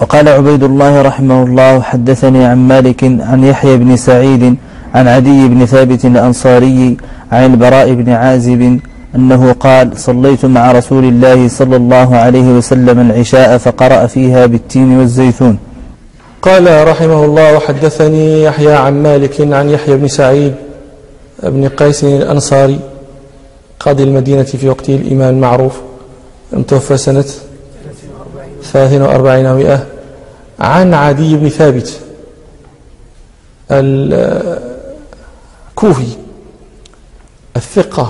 وقال عبيد الله رحمه الله: حدثني عن مالك عن يحيى بن سعيد عن عدي بن ثابت الأنصاري عن البراء بن عازب أنه قال: صليت مع رسول الله صلى الله عليه وسلم العشاء فقرأ فيها بالتين والزيتون. قال رحمه الله: وحدثني يحيى عن مالك عن يحيى بن سعيد بن قيس الأنصاري قاضي المدينة في وقته الإمام المعروف، المتوفى سنة 43 و100، عن عدي بن ثابت الكوفي الثقة،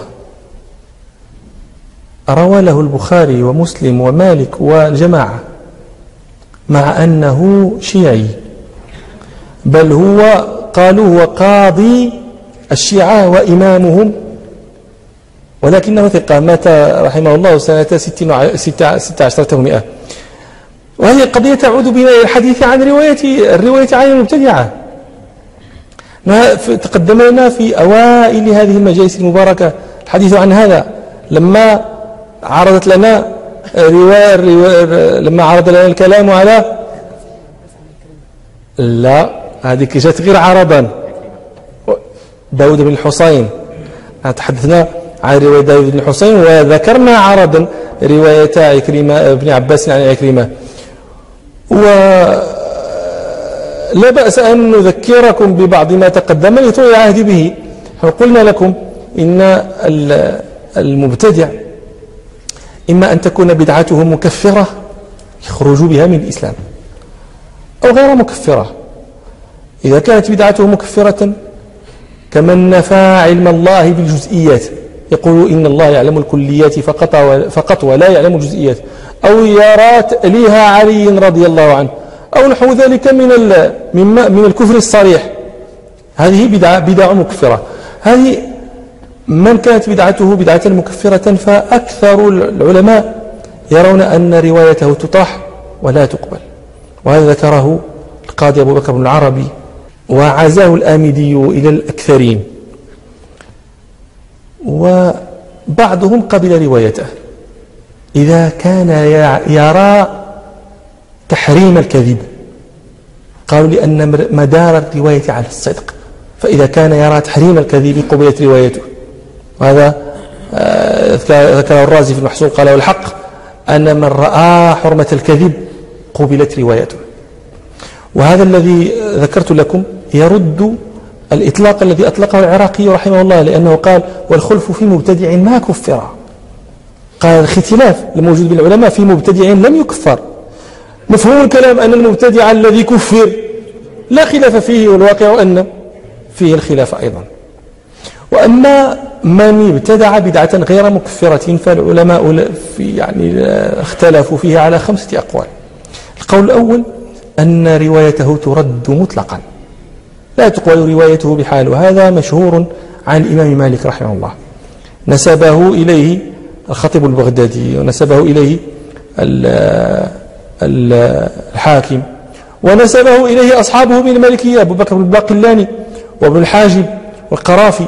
روى له البخاري ومسلم ومالك والجماعة، مع أنه شيعي، بل هو قالوا هو قاضي الشيعة وإمامهم، ولكنه ثقة، مات رحمه الله سنة 16 و100. وهذه القضية تعود بنا إلى الحديث عن الرواية عن المبتدعة. تقدم لنا في أوائل هذه المجالس المباركة الحديث عن هذا، لما عرضت لنا لما عرض لنا الكلام على لا هذه جاءت غير عرضا داود بن الحسين. تحدثنا عن رواية داود بن الحسين، وذكرنا عرضا رواية عكرمة بن عباس عن عكرمة. ولا بأس أن نذكركم ببعض ما تقدم لطول العهد به. قلنا لكم إن المبتدع إما أن تكون بدعته مكفرة يخرج بها من الإسلام، أو غير مكفرة. إذا كانت بدعته مكفرة كمن نفى علم الله بالجزئيات، يقول إن الله يعلم الكليات فقط ولا يعلم الجزئيات، أو يرى تأليه علي رضي الله عنه، أو نحو ذلك من الكفر الصريح. هذه بدعة مكفرة. هذه من كانت بدعته بدعة مكفرة فأكثر العلماء يرون أن روايته تطاح ولا تقبل. وهذا ذكره القاضي أبو بكر بن العربي، وعزاه الآمدي إلى الأكثرين، وبعضهم قبل روايته إذا كان يرى تحريم الكذب، قالوا لأن مدار الرواية على الصدق، فإذا كان يرى تحريم الكذب قبلت روايته. وهذا ذكر الرازي في المحصول، قال: والحق أن من رأى حرمة الكذب قبلت روايته. وهذا الذي ذكرت لكم يرد الإطلاق الذي أطلقه العراقي رحمه الله، لأنه قال: والخلف في مبتدع ما كفر. قال: الختلاف الموجود بين العلماء في مبتدع لم يكفر. مفهوم الكلام أن المبتدع الذي كفر لا خلاف فيه، والواقع أن فيه الخلاف أيضا. وأما من ابتدع بدعة غير مكفرة فالعلماء اختلفوا فيها على 5 أقوال. القول الأول أن روايته ترد مطلقا، لا تقبل روايته بحال، وهذا مشهور عن الإمام مالك رحمه الله، نسبه إليه الخطيب البغدادي، ونسبه إليه الحاكم، ونسبه إليه أصحابه من المالكية، أبو بكر بن الباقلاني وابن الحاجب والقرافي.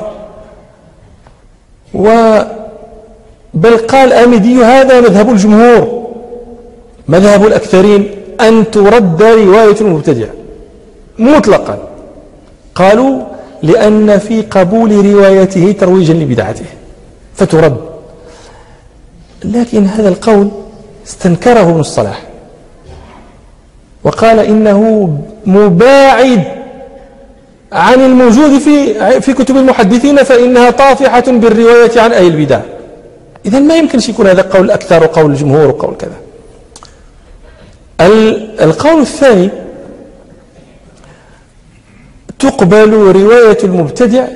بل قال آمدي: هذا مذهب الجمهور، مذهب الأكثرين، أن ترد رواية المبتدع مطلقا. قالوا: لأن في قبول روايته ترويجا لبدعته فترد. لكن هذا القول استنكره ابن الصلاح، وقال إنه مباعد عن الموجود في كتب المحدثين، فإنها طافحة بالرواية عن أهل البدع. إذن ما يمكنش يكون هذا قول الأكثر وقول الجمهور وقول كذا. القول الثاني: تقبل رواية المبتدع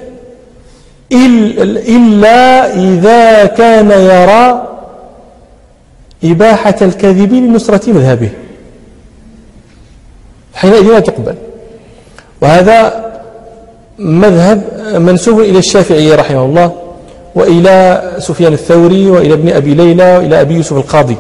إلا إذا كان يرى إباحة الكذب لنصرة مذهبه، حينئذ لا تقبل. وهذا مذهب منسوب إلى الشافعي رحمه الله، وإلى سفيان الثوري، وإلى ابن أبي ليلى، وإلى أبي يوسف القاضي.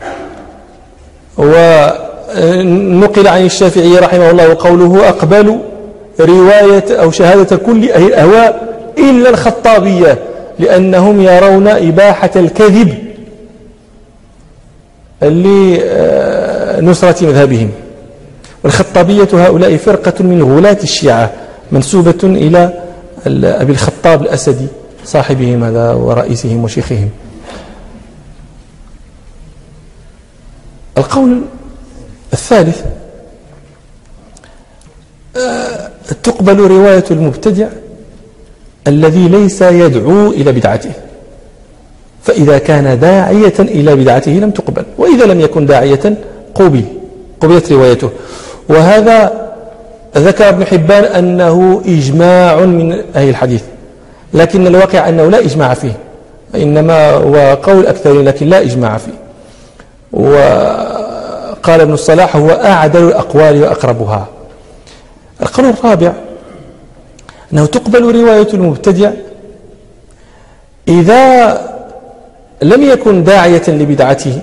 ونقل عن الشافعي رحمه الله وقوله: أقبل رواية أو شهادة كل أهل الأهواء إلا الخطابية، لأنهم يرون إباحة الكذب لنصرة مذهبهم. والخطابية هؤلاء فرقة من غلاة الشيعة منسوبة إلى أبي الخطاب الأسدي صاحبهم هذا ورئيسهم وشيخهم. القول الثالث: تقبل رواية المبتدع الذي ليس يدعو إلى بدعته، فإذا كان داعية إلى بدعته لم تقبل، وإذا لم يكن داعية قبلت روايته. وهذا ذكر ابن حبان أنه إجماع من أهل الحديث، لكن الواقع أنه لا إجماع فيه، إنما هو قول أكثر لكن لا إجماع فيه. وقال ابن الصلاح: هو أعدل الأقوال وأقربها. القول الرابع: أنه تقبل رواية المبتدع إذا لم يكن داعية لبدعته،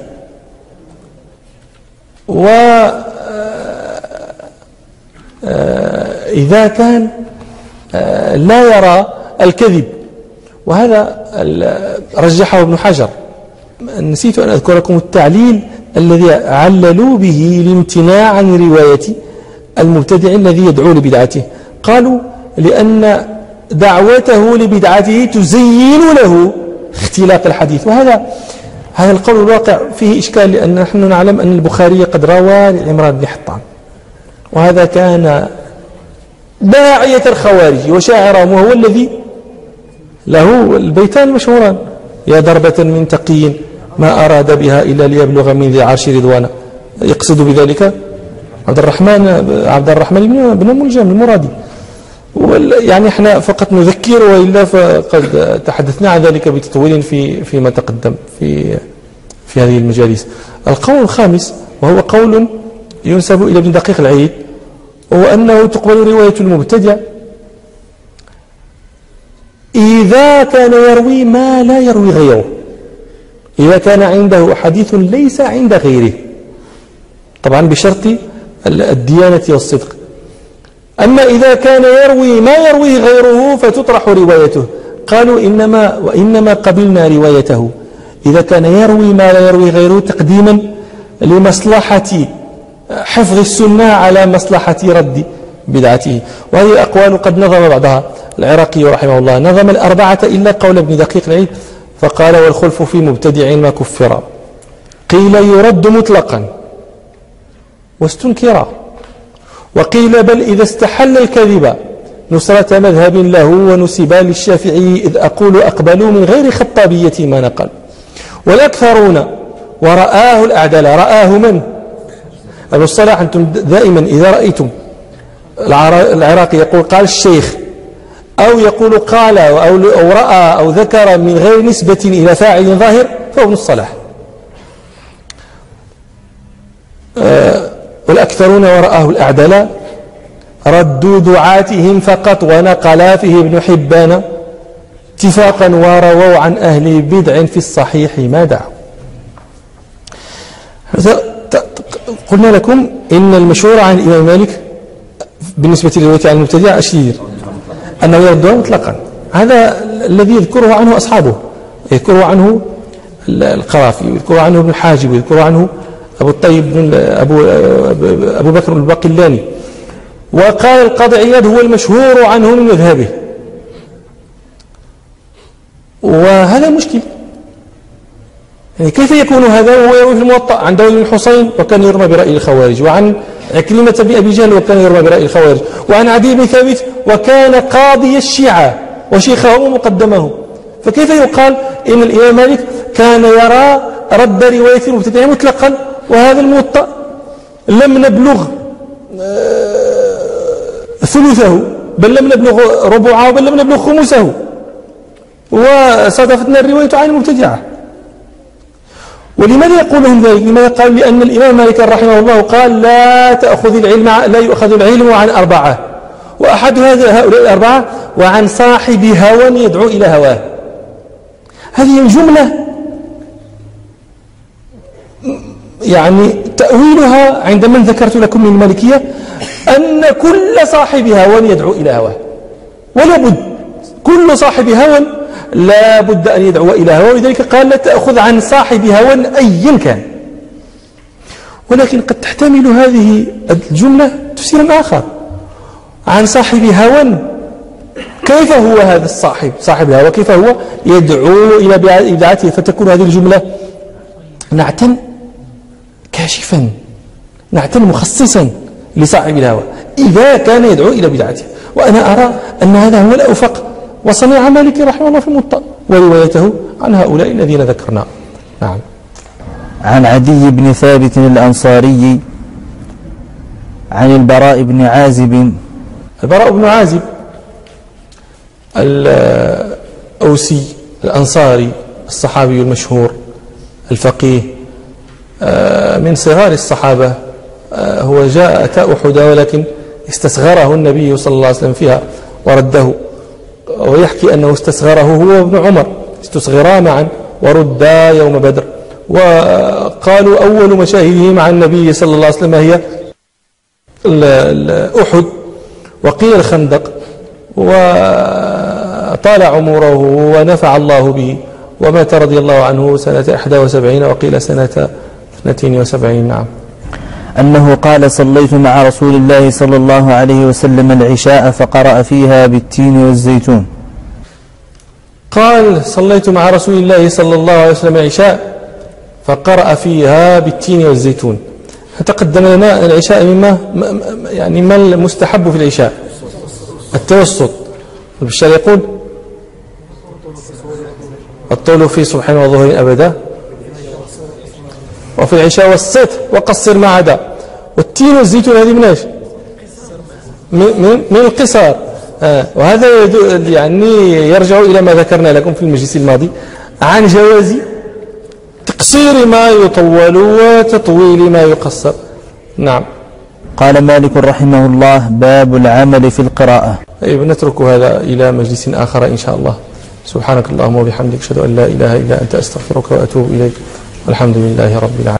وإذا كان لا يرى الكذب، وهذا رجحه ابن حجر. نسيت أن أذكر لكم التعليل الذي عللوا به الامتناع عن رواية المبتدع الذي يدعو لبدعته. قالوا: لأن دعوته لبدعته تزين له اختلاق الحديث. وهذا القول الواقع فيه إشكال، لأن نحن نعلم أن البخاري قد روى لعمران بن حطان، وهذا كان داعية الخوارج وشاعرهم، وهو الذي له البيتان المشهوران: يا ضربة من تقي ما أراد بها إلا ليبلغ من ذي العرش رضوانا. يقصد بذلك عبد الرحمن بن ملجم المرادي. يعني احنا فقط نذكر، وإلا فقد تحدثنا عن ذلك بتطويل فيما تقدم في هذه المجالس. القول الخامس، وهو قول ينسب إلى ابن دقيق العيد، وهو أنه تقبل رواية المبتدع إذا كان يروي ما لا يروي غيره، إذا كان عنده حديث ليس عند غيره، طبعا بشرط الديانة والصدق. أما إذا كان يروي ما يروي غيره فتطرح روايته. قالوا: وإنما قبلنا روايته إذا كان يروي ما لا يروي غيره تقديما لمصلحة حفظ السنة على مصلحة رد بدعته. وهذه أقوال قد نظم بعضها العراقي رحمه الله، نظم الأربعة إلا قول ابن دقيق العيد، فقال: والخلف في مبتدع ما كفر، قيل يرد مطلقا واستنكرا، وقيل بل إذا استحل الكذب نصرة مذهب له ونسبا للشافعي، إذ أقول أقبلوا من غير خطابية ما نقل. والأكثرون ورآه الأعدل، رآه من؟ أبو الصلاح. أنتم دائما إذا رأيتم العراقي يقول قال الشيخ، أو يقول قال أو رأى أو ذكر من غير نسبة إلى فاعل ظاهر، فهو ابن الصلاح. والأكثرون ورآه الأعدل ردوا دعاتهم فقط، ونقلا فيه ابن حبان اتفاقا، ورووا عن أهل بدع في الصحيح ما دعوا. قلنا لكم إن المشهور عن الإمام مالك بالنسبة للرواية عن المبتدع أشير أنه يردها مطلقا. هذا الذي يذكره عنه أصحابه، يذكره عنه القرافي، ويذكره عنه ابن الحاجب، ويذكره عنه أبو الطيب أبو بكر الباقلاني. وقال القاضي عياض: هو المشهور عنه من مذهبه. وهذا مشكل، يعني كيف يكون هذا وهو يروي في الموطأ عن داود بن الحصين وكان يرمى برأي الخوارج، وعن عكرمة بن أبي جهل وكان يرمى برأي الخوارج، وعن عدي بن ثابت وكان قاضي الشيعة وشيخهم ومقدمهم. فكيف يقال إن الإمام مالك كان يرى رد رواية المبتدع مطلقا، وهذا الموطأ لم نبلغ ثلثه، بل لم نبلغ ربعه، بل لم نبلغ خمسه، وصادفتنا الرواية عن المبتدعة. ولماذا يقولون ذلك؟ لماذا قال؟ لأن الإمام مالك رحمه الله قال: لا يؤخذ العلم عن أربعة، وأحد هؤلاء الأربعة وعن صاحب هوى يدعو إلى هواه. هذه الجملة يعني تأويلها عند من ذكرت لكم من المالكية أن كل صاحب هوى يدعو إلى هواه، ولا بد كل صاحب هوى لا بد أن يدعو إلى هواه، ولذلك قال: لا تأخذ عن صاحب هوى أيا كان. ولكن قد تحتمل هذه الجملة تفسيرا آخر عن صاحب هوى. كيف هو هذا صاحب الهوى؟ كيف هو يدعو إلى بدعته؟ فتكون هذه الجملة نعتا كاشفا، نعتا مخصصا لصاحب الهوى إذا كان يدعو إلى بدعته. وأنا أرى أن هذا هو الأوفق، وصنيع مالك رحمه الله في الموطأ وروايته عن هؤلاء الذين ذكرنا. نعم. عن عدي بن ثابت الأنصاري عن البراء بن عازب. البراء بن عازب الأوسي الأنصاري الصحابي المشهور الفقيه من صغار الصحابة. هو جاء أتى أحد ولكن استصغره النبي صلى الله عليه وسلم فيها ورده، ويحكي أنه استصغره هو وابن عمر، استصغرا معا وردا يوم بدر. وقالوا أول مشاهده مع النبي صلى الله عليه وسلم هي أحد، وقيل الخندق، وطال عمره ونفع الله به، ومات رضي الله عنه سنة 71 وقيل سنة 72. نعم. أنه قال: صليت مع رسول الله صلى الله عليه وسلم العشاء فقرأ فيها بالتين والزيتون. قال: صليت مع رسول الله صلى الله عليه وسلم العشاء فقرأ فيها بالتين والزيتون. تقدم لنا العشاء مما يعني ما المستحب في العشاء؟ التوسط. البشار يقول: الطول في صبح وظهر أبدا، وفي العشاء والسطر وقصر ما عدا. والتين والزيتون هذه من ايش؟ من القصار. وهذا يعني يرجع إلى ما ذكرنا لكم في المجلس الماضي عن جواز تقصير ما يطول وتطويل ما يقصر. نعم. قال مالك رحمه الله: باب العمل في القراءة. طيب، نترك هذا إلى مجلس آخر إن شاء الله. سبحانك اللهم وبحمدك، أشهد أن لا إله إلا أنت، أستغفرك وأتوب إليك، والحمد لله رب العالمين.